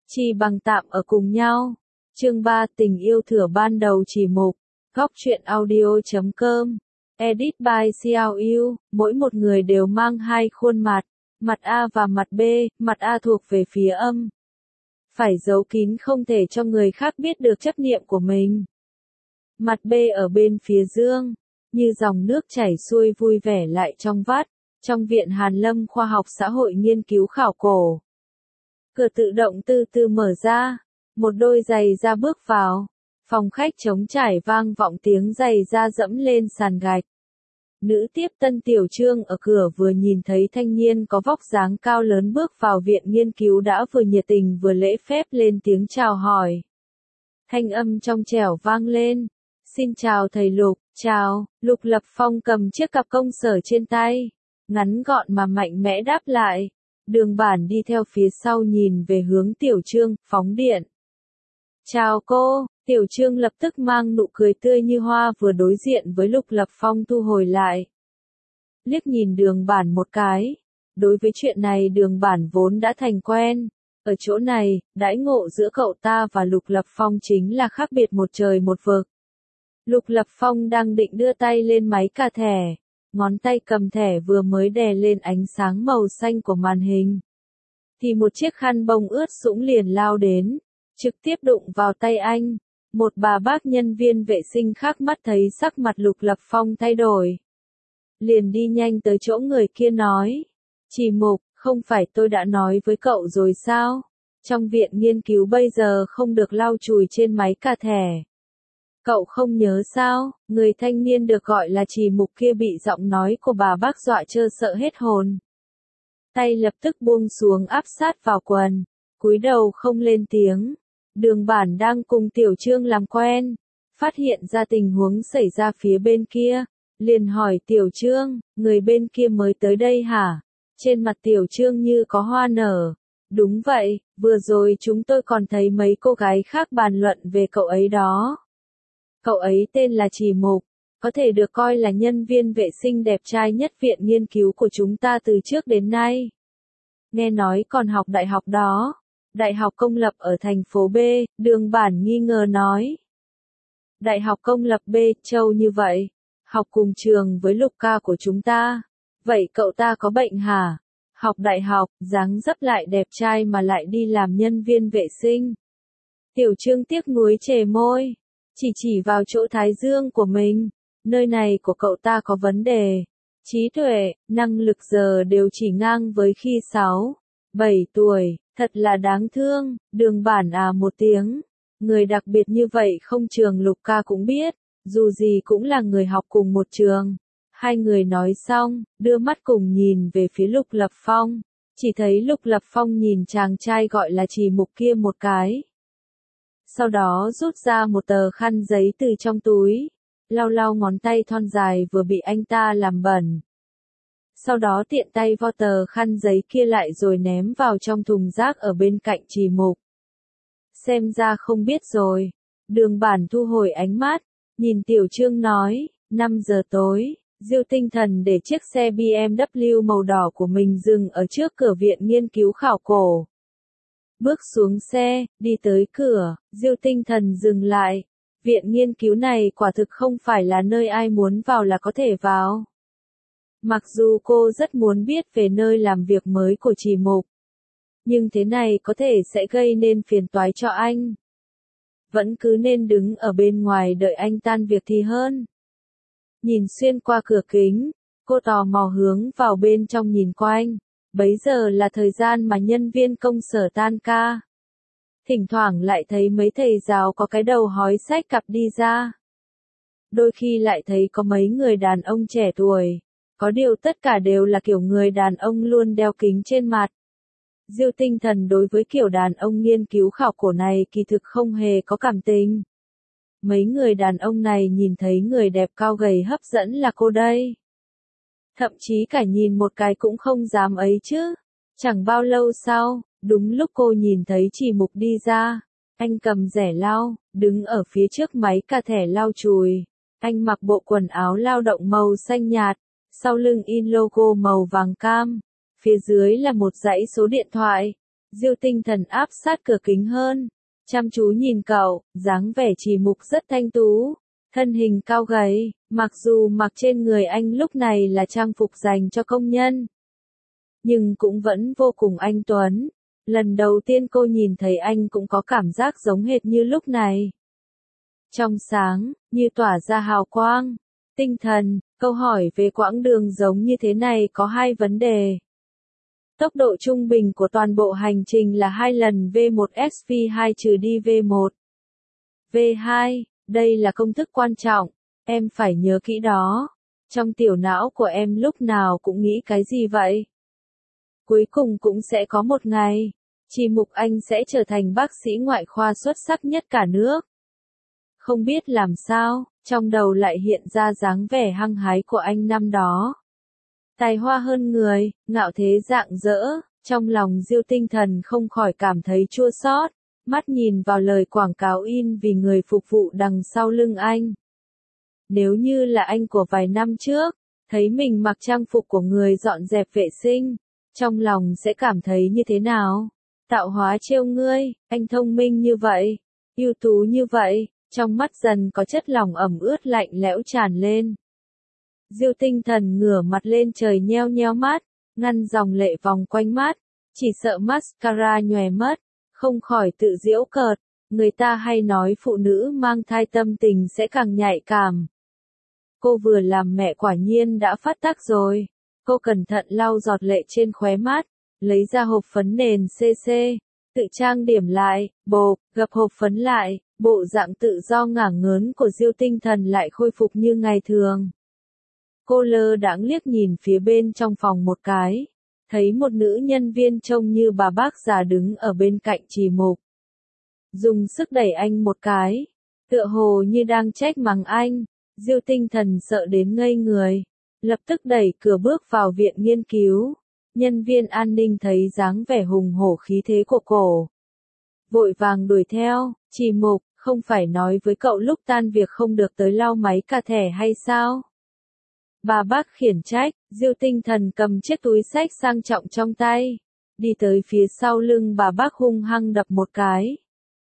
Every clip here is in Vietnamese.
Chi bằng tạm ở cùng nhau. Chương 3 tình yêu thửa ban đầu chỉ mục. Góc truyện audio.com. Edit by CLU. Mỗi một người đều mang hai khuôn mặt. Mặt A và mặt B. Mặt A thuộc về phía âm. Phải giấu kín không thể cho người khác biết được chấp niệm của mình. Mặt B ở bên phía dương. Như dòng nước chảy xuôi vui vẻ lại trong vắt. Trong viện Hàn Lâm Khoa học Xã hội nghiên cứu khảo cổ. Cửa tự động từ từ mở ra. Một đôi giày da bước vào. Phòng khách trống trải vang vọng tiếng giày da dẫm lên sàn gạch. Nữ tiếp tân Tiểu Trương ở cửa vừa nhìn thấy thanh niên có vóc dáng cao lớn bước vào viện nghiên cứu đã vừa nhiệt tình vừa lễ phép lên tiếng chào hỏi. Thanh âm trong trẻo vang lên. Xin chào thầy Lục, chào. Lục Lập Phong cầm chiếc cặp công sở trên tay. Ngắn gọn mà mạnh mẽ đáp lại. Đường Bản đi theo phía sau nhìn về hướng Tiểu Trương, phóng điện. Chào cô, Tiểu Trương lập tức mang nụ cười tươi như hoa vừa đối diện với Lục Lập Phong thu hồi lại. Liếc nhìn Đường Bản một cái. Đối với chuyện này Đường Bản vốn đã thành quen. Ở chỗ này, đãi ngộ giữa cậu ta và Lục Lập Phong chính là khác biệt một trời một vực. Lục Lập Phong đang định đưa tay lên máy cà thẻ. Ngón tay cầm thẻ vừa mới đè lên ánh sáng màu xanh của màn hình. Thì một chiếc khăn bông ướt sũng liền lao đến. Trực tiếp đụng vào tay anh. Một bà bác nhân viên vệ sinh khác mắt thấy sắc mặt Lục Lập Phong thay đổi. Liền đi nhanh tới chỗ người kia nói. Chỉ Mục, không phải tôi đã nói với cậu rồi sao? Trong viện nghiên cứu bây giờ không được lau chùi trên máy cà thẻ. Cậu không nhớ sao? Người thanh niên được gọi là Chỉ Mục kia bị giọng nói của bà bác dọa trơ sợ hết hồn. Tay lập tức buông xuống áp sát vào quần. Cúi đầu không lên tiếng. Đường Bản đang cùng Tiểu Trương làm quen. Phát hiện ra tình huống xảy ra phía bên kia. Liền hỏi Tiểu Trương, người bên kia mới tới đây hả? Trên mặt Tiểu Trương như có hoa nở. Đúng vậy, vừa rồi chúng tôi còn thấy mấy cô gái khác bàn luận về cậu ấy đó. Cậu ấy tên là Chỉ Mục, có thể được coi là nhân viên vệ sinh đẹp trai nhất viện nghiên cứu của chúng ta từ trước đến nay. Nghe nói còn học đại học đó. Đại học công lập ở thành phố B, Đường Bản nghi ngờ nói. Đại học công lập B, Châu như vậy. Học cùng trường với Lục ca của chúng ta. Vậy cậu ta có bệnh hả? Học đại học, dáng dấp lại đẹp trai mà lại đi làm nhân viên vệ sinh. Tiểu Trương tiếc nuối chề môi. Chỉ vào chỗ thái dương của mình. Nơi này của cậu ta có vấn đề. Trí tuệ, năng lực giờ đều chỉ ngang với khi 6, 7 tuổi. Thật là đáng thương. Đường Bản à một tiếng. Người đặc biệt như vậy không trường Lục ca cũng biết. Dù gì cũng là người học cùng một trường. Hai người nói xong, đưa mắt cùng nhìn về phía Lục Lập Phong. Chỉ thấy Lục Lập Phong nhìn chàng trai gọi là Chỉ Mục kia một cái. Sau đó rút ra một tờ khăn giấy từ trong túi. Lau lau ngón tay thon dài vừa bị anh ta làm bẩn. Sau đó tiện tay vo tờ khăn giấy kia lại rồi ném vào trong thùng rác ở bên cạnh Chỉ Mục. Xem ra không biết rồi. Đường Bản thu hồi ánh mắt. Nhìn Tiểu Trương nói, 5 giờ tối. Diêu Tinh Thần để chiếc xe BMW màu đỏ của mình dừng ở trước cửa viện nghiên cứu khảo cổ. Bước xuống xe, đi tới cửa, Diêu Tinh Thần dừng lại. Viện nghiên cứu này quả thực không phải là nơi ai muốn vào là có thể vào. Mặc dù cô rất muốn biết về nơi làm việc mới của Chỉ Mục. Nhưng thế này có thể sẽ gây nên phiền toái cho anh. Vẫn cứ nên đứng ở bên ngoài đợi anh tan việc thì hơn. Nhìn xuyên qua cửa kính, cô tò mò hướng vào bên trong nhìn quanh. Bấy giờ là thời gian mà nhân viên công sở tan ca. Thỉnh thoảng lại thấy mấy thầy giáo có cái đầu hói xách cặp đi ra. Đôi khi lại thấy có mấy người đàn ông trẻ tuổi. Có điều tất cả đều là kiểu người đàn ông luôn đeo kính trên mặt. Diêu Tinh Thần đối với kiểu đàn ông nghiên cứu khảo cổ này kỳ thực không hề có cảm tình. Mấy người đàn ông này nhìn thấy người đẹp cao gầy hấp dẫn là cô đây. Thậm chí cả nhìn một cái cũng không dám ấy chứ. Chẳng bao lâu sau, đúng lúc cô nhìn thấy Chỉ Mục đi ra. Anh cầm rẻ lau, đứng ở phía trước máy cà thẻ lau chùi. Anh mặc bộ quần áo lao động màu xanh nhạt, sau lưng in logo màu vàng cam. Phía dưới là một dãy số điện thoại. Diêu Tinh Thần áp sát cửa kính hơn, chăm chú nhìn cậu, dáng vẻ Trì Mục rất thanh tú, thân hình cao gầy, mặc dù mặc trên người anh lúc này là trang phục dành cho công nhân, nhưng cũng vẫn vô cùng anh tuấn. Lần đầu tiên cô nhìn thấy anh cũng có cảm giác giống hệt như lúc này. Trong sáng, như tỏa ra hào quang. Tinh Thần, câu hỏi về quãng đường giống như thế này có hai vấn đề. Tốc độ trung bình của toàn bộ hành trình là 2 lần V1SV2 trừ đi V1. V2, đây là công thức quan trọng, em phải nhớ kỹ đó. Trong tiểu não của em lúc nào cũng nghĩ cái gì vậy? Cuối cùng cũng sẽ có một ngày, Trì Mục anh sẽ trở thành bác sĩ ngoại khoa xuất sắc nhất cả nước. Không biết làm sao, trong đầu lại hiện ra dáng vẻ hăng hái của anh năm đó. Tài hoa hơn người, ngạo thế rạng rỡ, trong lòng Diêu Tinh Thần không khỏi cảm thấy chua xót, mắt nhìn vào lời quảng cáo in vì người phục vụ đằng sau lưng anh. Nếu như là anh của vài năm trước, thấy mình mặc trang phục của người dọn dẹp vệ sinh, trong lòng sẽ cảm thấy như thế nào? Tạo hóa trêu ngươi, anh thông minh như vậy, ưu tú như vậy, trong mắt dần có chất lỏng ẩm ướt lạnh lẽo tràn lên. Diêu Tinh Thần ngửa mặt lên trời nheo nheo mắt, ngăn dòng lệ vòng quanh mắt, chỉ sợ mascara nhòe mất, không khỏi tự giễu cợt, người ta hay nói phụ nữ mang thai tâm tình sẽ càng nhạy cảm. Cô vừa làm mẹ quả nhiên đã phát tác rồi, cô cẩn thận lau giọt lệ trên khóe mắt, lấy ra hộp phấn nền CC, tự trang điểm lại, gập hộp phấn lại, bộ dạng tự do ngả ngớn của Diêu Tinh Thần lại khôi phục như ngày thường. Cô lơ đãng liếc nhìn phía bên trong phòng một cái, thấy một nữ nhân viên trông như bà bác già đứng ở bên cạnh Trì Mục. Dùng sức đẩy anh một cái, tựa hồ như đang trách mắng anh, Diêu Tinh Thần sợ đến ngây người, lập tức đẩy cửa bước vào viện nghiên cứu. Nhân viên an ninh thấy dáng vẻ hùng hổ khí thế của cô, vội vàng đuổi theo. Trì Mục, không phải nói với cậu lúc tan việc không được tới lau máy cà thẻ hay sao? Bà bác khiển trách. Diêu Tinh Thần cầm chiếc túi xách sang trọng trong tay, đi tới phía sau lưng bà bác hung hăng đập một cái.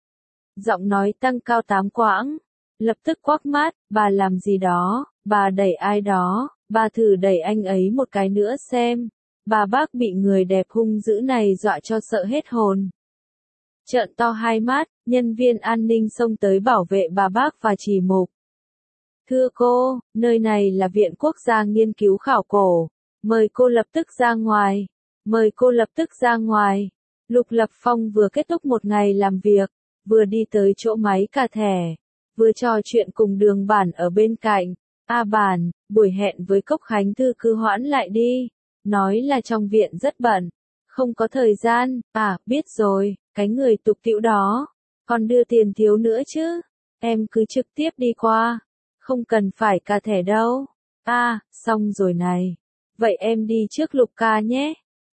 Giọng nói tăng cao 8 quãng, lập tức quắc mắt, bà làm gì đó, bà đẩy ai đó, bà thử đẩy anh ấy một cái nữa xem. Bà bác bị người đẹp hung dữ này dọa cho sợ hết hồn. Trợn to hai mắt, nhân viên an ninh xông tới bảo vệ bà bác và Trì Mục. Thưa cô, nơi này là Viện Quốc gia Nghiên cứu Khảo cổ. Mời cô lập tức ra ngoài. Mời cô lập tức ra ngoài. Lục Lập Phong vừa kết thúc một ngày làm việc, vừa đi tới chỗ máy cà thẻ, vừa trò chuyện cùng Đường Bản ở bên cạnh. A Bản, buổi hẹn với Cốc Khánh Thư cứ hoãn lại đi. Nói là trong viện rất bận, không có thời gian. À, biết rồi, cái người tục tĩu đó, còn đưa tiền thiếu nữa chứ. Em cứ trực tiếp đi qua, không cần phải cà thẻ đâu. À, xong rồi này. Vậy em đi trước Lục ca nhé.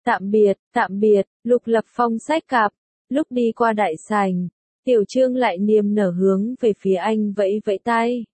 Tạm biệt, Lục Lập Phong xách cặp. Lúc đi qua đại sảnh, Tiểu Trương lại niềm nở hướng về phía anh vẫy vẫy tay.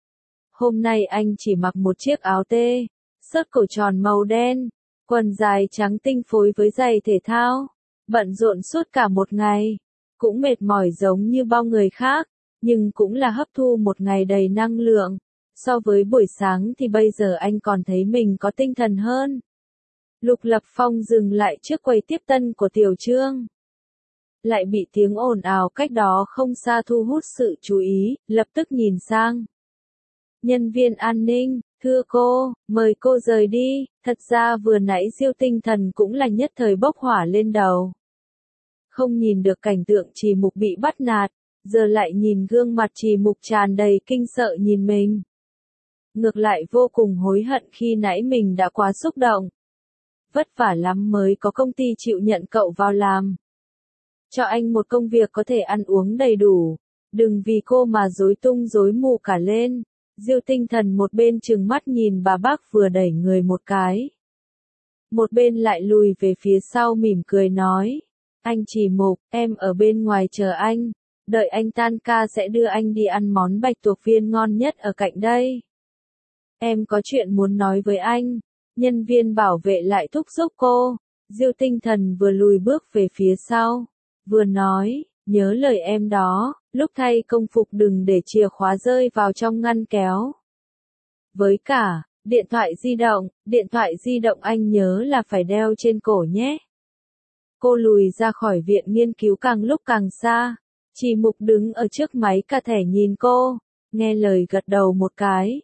Hôm nay anh chỉ mặc một chiếc áo tê, xớt cổ tròn màu đen, quần dài trắng tinh phối với giày thể thao, bận rộn suốt cả một ngày, cũng mệt mỏi giống như bao người khác, nhưng cũng là hấp thu một ngày đầy năng lượng. So với buổi sáng thì bây giờ anh còn thấy mình có tinh thần hơn. Lục Lập Phong dừng lại trước quầy tiếp tân của Tiểu Trương. Lại bị tiếng ồn ào cách đó không xa thu hút sự chú ý, lập tức nhìn sang. Nhân viên an ninh, thưa cô, mời cô rời đi. Thật ra vừa nãy Diêu Tinh Thần cũng là nhất thời bốc hỏa lên đầu. Không nhìn được cảnh tượng Trì Mục bị bắt nạt, giờ lại nhìn gương mặt Trì Mục tràn đầy kinh sợ nhìn mình. Ngược lại vô cùng hối hận khi nãy mình đã quá xúc động. Vất vả lắm mới có công ty chịu nhận cậu vào làm. Cho anh một công việc có thể ăn uống đầy đủ, đừng vì cô mà rối tung rối mù cả lên. Diêu Tinh Thần một bên trừng mắt nhìn bà bác vừa đẩy người một cái, một bên lại lùi về phía sau mỉm cười nói. Anh Trì Mục, em ở bên ngoài chờ anh, đợi anh tan ca sẽ đưa anh đi ăn món bạch tuộc viên ngon nhất ở cạnh đây. Em có chuyện muốn nói với anh. Nhân viên bảo vệ lại thúc giục cô. Diêu Tinh Thần vừa lùi bước về phía sau, vừa nói, nhớ lời em đó, lúc thay công phục đừng để chìa khóa rơi vào trong ngăn kéo. Với cả, điện thoại di động anh nhớ là phải đeo trên cổ nhé. Cô lùi ra khỏi viện nghiên cứu càng lúc càng xa. Chỉ Mục đứng ở trước máy cà thẻ nhìn cô, nghe lời gật đầu một cái.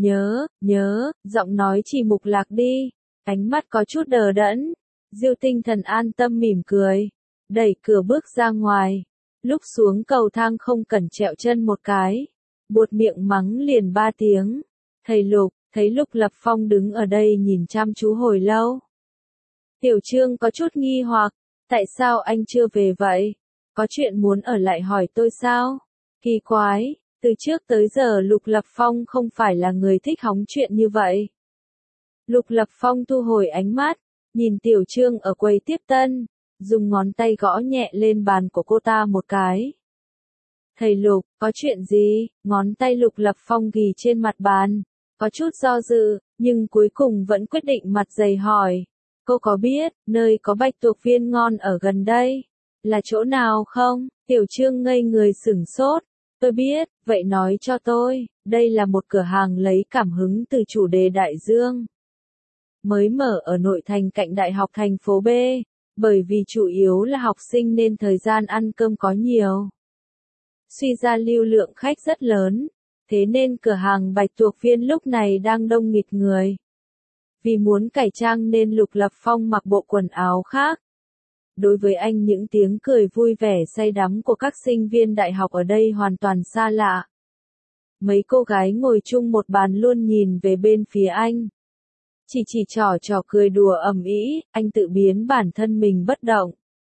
Nhớ, giọng nói Chỉ Mục lạc đi, ánh mắt có chút đờ đẫn. Diêu Tinh Thần an tâm mỉm cười, đẩy cửa bước ra ngoài. Lúc xuống cầu thang không cẩn trẹo chân một cái, buột miệng mắng liền 3 tiếng. Thầy Lục, thấy Lục Lập Phong đứng ở đây nhìn chăm chú hồi lâu. Tiểu Trương có chút nghi hoặc, tại sao anh chưa về vậy? Có chuyện muốn ở lại hỏi tôi sao? Kỳ quái, từ trước tới giờ Lục Lập Phong không phải là người thích hóng chuyện như vậy. Lục Lập Phong thu hồi ánh mắt, nhìn Tiểu Trương ở quầy tiếp tân, dùng ngón tay gõ nhẹ lên bàn của cô ta một cái. Thầy Lục, có chuyện gì? Ngón tay Lục Lập Phong ghì trên mặt bàn, có chút do dự, nhưng cuối cùng vẫn quyết định mặt dày hỏi. Cô có biết, nơi có bạch tuộc viên ngon ở gần đây? Là chỗ nào không? Tiểu Trương ngây người sửng sốt. Tôi biết, vậy nói cho tôi, đây là một cửa hàng lấy cảm hứng từ chủ đề đại dương. Mới mở ở nội thành cạnh đại học thành phố B, bởi vì chủ yếu là học sinh nên thời gian ăn cơm có nhiều. Suy ra lưu lượng khách rất lớn, thế nên cửa hàng bạch tuộc viên lúc này đang đông nghịt người. Vì muốn cải trang nên Lục Lập Phong mặc bộ quần áo khác. Đối với anh những tiếng cười vui vẻ say đắm của các sinh viên đại học ở đây hoàn toàn xa lạ. Mấy cô gái ngồi chung một bàn luôn nhìn về bên phía anh. Chỉ trò cười đùa ầm ĩ, anh tự biến bản thân mình bất động.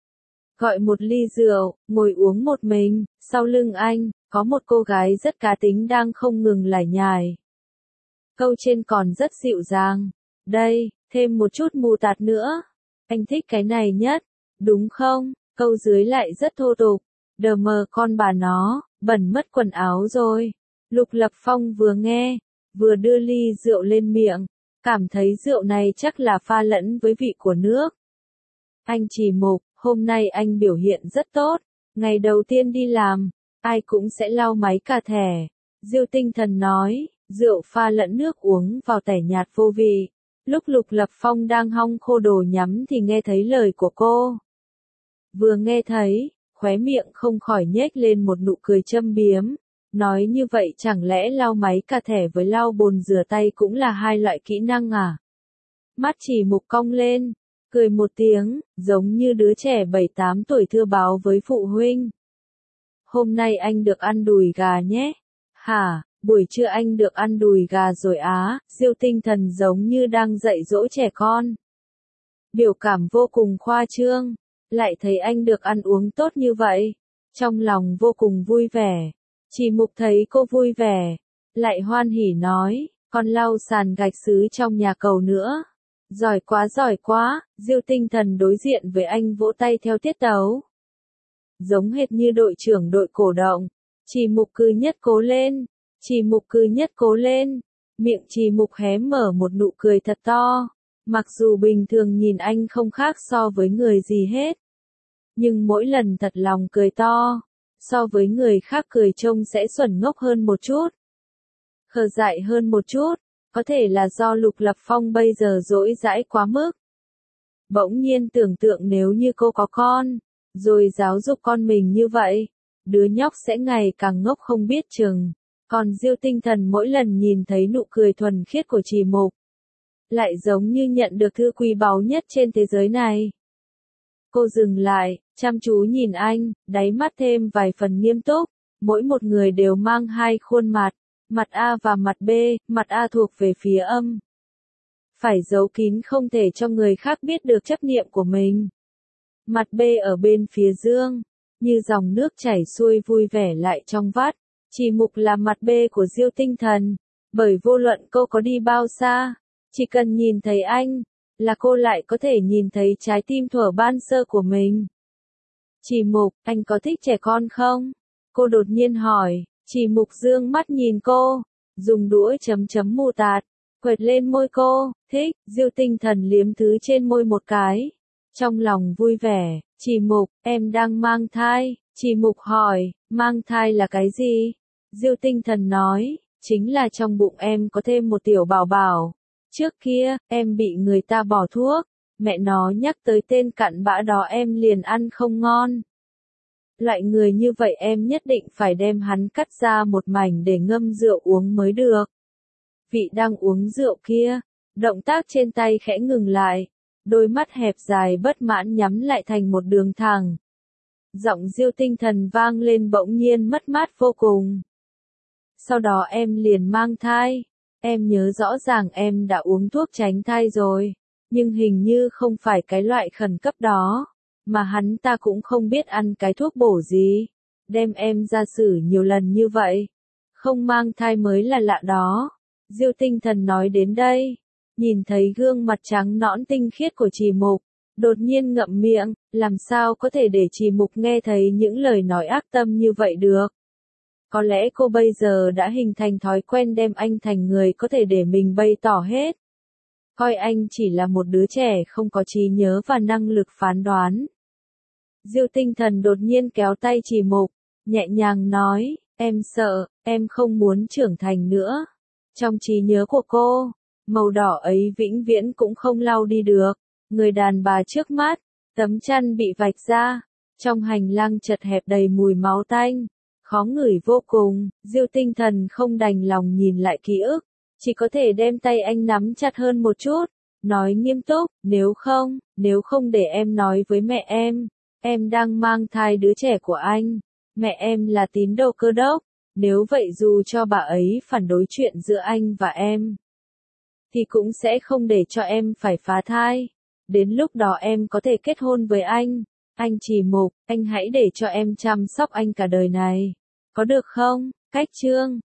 Gọi một ly rượu, ngồi uống một mình, sau lưng anh, có một cô gái rất cá tính đang không ngừng lải nhải. Câu trên còn rất dịu dàng. Đây, thêm một chút mù tạt nữa. Anh thích cái này nhất, đúng không? Câu dưới lại rất thô tục. Đờ mờ con bà nó, bẩn mất quần áo rồi. Lục Lập Phong vừa nghe, vừa đưa ly rượu lên miệng, cảm thấy rượu này chắc là pha lẫn với vị của nước. Anh Chỉ Mục, hôm nay anh biểu hiện rất tốt. Ngày đầu tiên đi làm, ai cũng sẽ lau máy cà thẻ. Diêu Tinh Thần nói, rượu pha lẫn nước uống vào tẻ nhạt vô vị. Lúc Lục Lập Phong đang hong khô đồ nhắm thì nghe thấy lời của cô. Vừa nghe thấy, khóe miệng không khỏi nhếch lên một nụ cười châm biếm. Nói như vậy chẳng lẽ lau máy cà thẻ với lau bồn rửa tay cũng là hai loại kỹ năng à? Mắt Chỉ Mục cong lên, cười một tiếng, giống như đứa trẻ 7-8 tuổi thưa báo với phụ huynh. Hôm nay anh được ăn đùi gà nhé. Hả? Buổi trưa anh được ăn đùi gà rồi á. Diêu Tinh Thần giống như đang dạy dỗ trẻ con. Biểu cảm vô cùng khoa trương, lại thấy anh được ăn uống tốt như vậy, trong lòng vô cùng vui vẻ. Chỉ Mục thấy cô vui vẻ, lại hoan hỉ nói, con lau sàn gạch sứ trong nhà cầu nữa. Giỏi quá, Diêu Tinh Thần đối diện với anh vỗ tay theo tiết tấu. Giống hệt như đội trưởng đội cổ động. Chỉ Mục cứ nhất cố lên. Miệng Chỉ Mục hé mở một nụ cười thật to. Mặc dù bình thường nhìn anh không khác so với người gì hết. Nhưng mỗi lần thật lòng cười to, so với người khác cười trông sẽ xuẩn ngốc hơn một chút. Khờ dại hơn một chút, có thể là do Lục Lập Phong bây giờ dỗi dãi quá mức. Bỗng nhiên tưởng tượng nếu như cô có con, rồi giáo dục con mình như vậy, đứa nhóc sẽ ngày càng ngốc không biết chừng. Còn Diêu Tinh Thần mỗi lần nhìn thấy nụ cười thuần khiết của Chỉ Mục, lại giống như nhận được thư quý báu nhất trên thế giới này. Cô dừng lại, chăm chú nhìn anh, đáy mắt thêm vài phần nghiêm túc. Mỗi một người đều mang hai khuôn mặt, mặt A và mặt B, mặt A thuộc về phía âm. Phải giấu kín không thể cho người khác biết được chấp niệm của mình. Mặt B ở bên phía dương, như dòng nước chảy xuôi vui vẻ lại trong vắt. Chỉ Mục là mặt B của Diêu Tinh Thần, bởi vô luận cô có đi bao xa, chỉ cần nhìn thấy anh, là cô lại có thể nhìn thấy trái tim thuở ban sơ của mình. Chỉ Mục, anh có thích trẻ con không? Cô đột nhiên hỏi. Chỉ Mục dương mắt nhìn cô, dùng đũa chấm mù tạt, quệt lên môi cô. Thích. Diêu Tinh Thần liếm thứ trên môi một cái, Trong lòng vui vẻ, Chỉ Mục, em đang mang thai. Chỉ Mục hỏi, mang thai là cái gì? Diêu Tinh Thần nói, chính là trong bụng em có thêm một tiểu bảo bảo. Trước kia, em bị người ta bỏ thuốc, mẹ nó nhắc tới tên cặn bã đó em liền ăn không ngon. Loại người như vậy em nhất định phải đem hắn cắt ra một mảnh để ngâm rượu uống mới được. Vị đang uống rượu kia, động tác trên tay khẽ ngừng lại, đôi mắt hẹp dài bất mãn nhắm lại thành một đường thẳng. Giọng Diêu Tinh Thần vang lên bỗng nhiên mất mát vô cùng. Sau đó em liền mang thai. Em nhớ rõ ràng em đã uống thuốc tránh thai rồi, nhưng hình như không phải cái loại khẩn cấp đó, mà hắn ta cũng không biết ăn cái thuốc bổ gì, đem em ra xử nhiều lần như vậy. Không mang thai mới là lạ đó. Diêu Tinh Thần nói đến đây, nhìn thấy gương mặt trắng nõn tinh khiết của Chỉ Mục, đột nhiên ngậm miệng, làm sao có thể để Chỉ Mục nghe thấy những lời nói ác tâm như vậy được. Có lẽ cô bây giờ đã hình thành thói quen đem anh thành người có thể để mình bày tỏ hết. Coi anh chỉ là một đứa trẻ không có trí nhớ và năng lực phán đoán. Diêu Tinh Thần đột nhiên kéo tay Chỉ Mục, nhẹ nhàng nói, em sợ, em không muốn trưởng thành nữa. Trong trí nhớ của cô, màu đỏ ấy vĩnh viễn cũng không lau đi được. Người đàn bà trước mắt, tấm chăn bị vạch ra, trong hành lang chật hẹp đầy mùi máu tanh, khó ngửi vô cùng. Diêu Tinh Thần không đành lòng nhìn lại ký ức, chỉ có thể đem tay anh nắm chặt hơn một chút, nói nghiêm túc, nếu không để em nói với mẹ em đang mang thai đứa trẻ của anh, mẹ em là tín đồ Cơ đốc, nếu vậy dù cho bà ấy phản đối chuyện giữa anh và em, thì cũng sẽ không để cho em phải phá thai. Đến lúc đó em có thể kết hôn với anh Chỉ Mục, anh hãy để cho em chăm sóc anh cả đời này. Có được không? Cách chương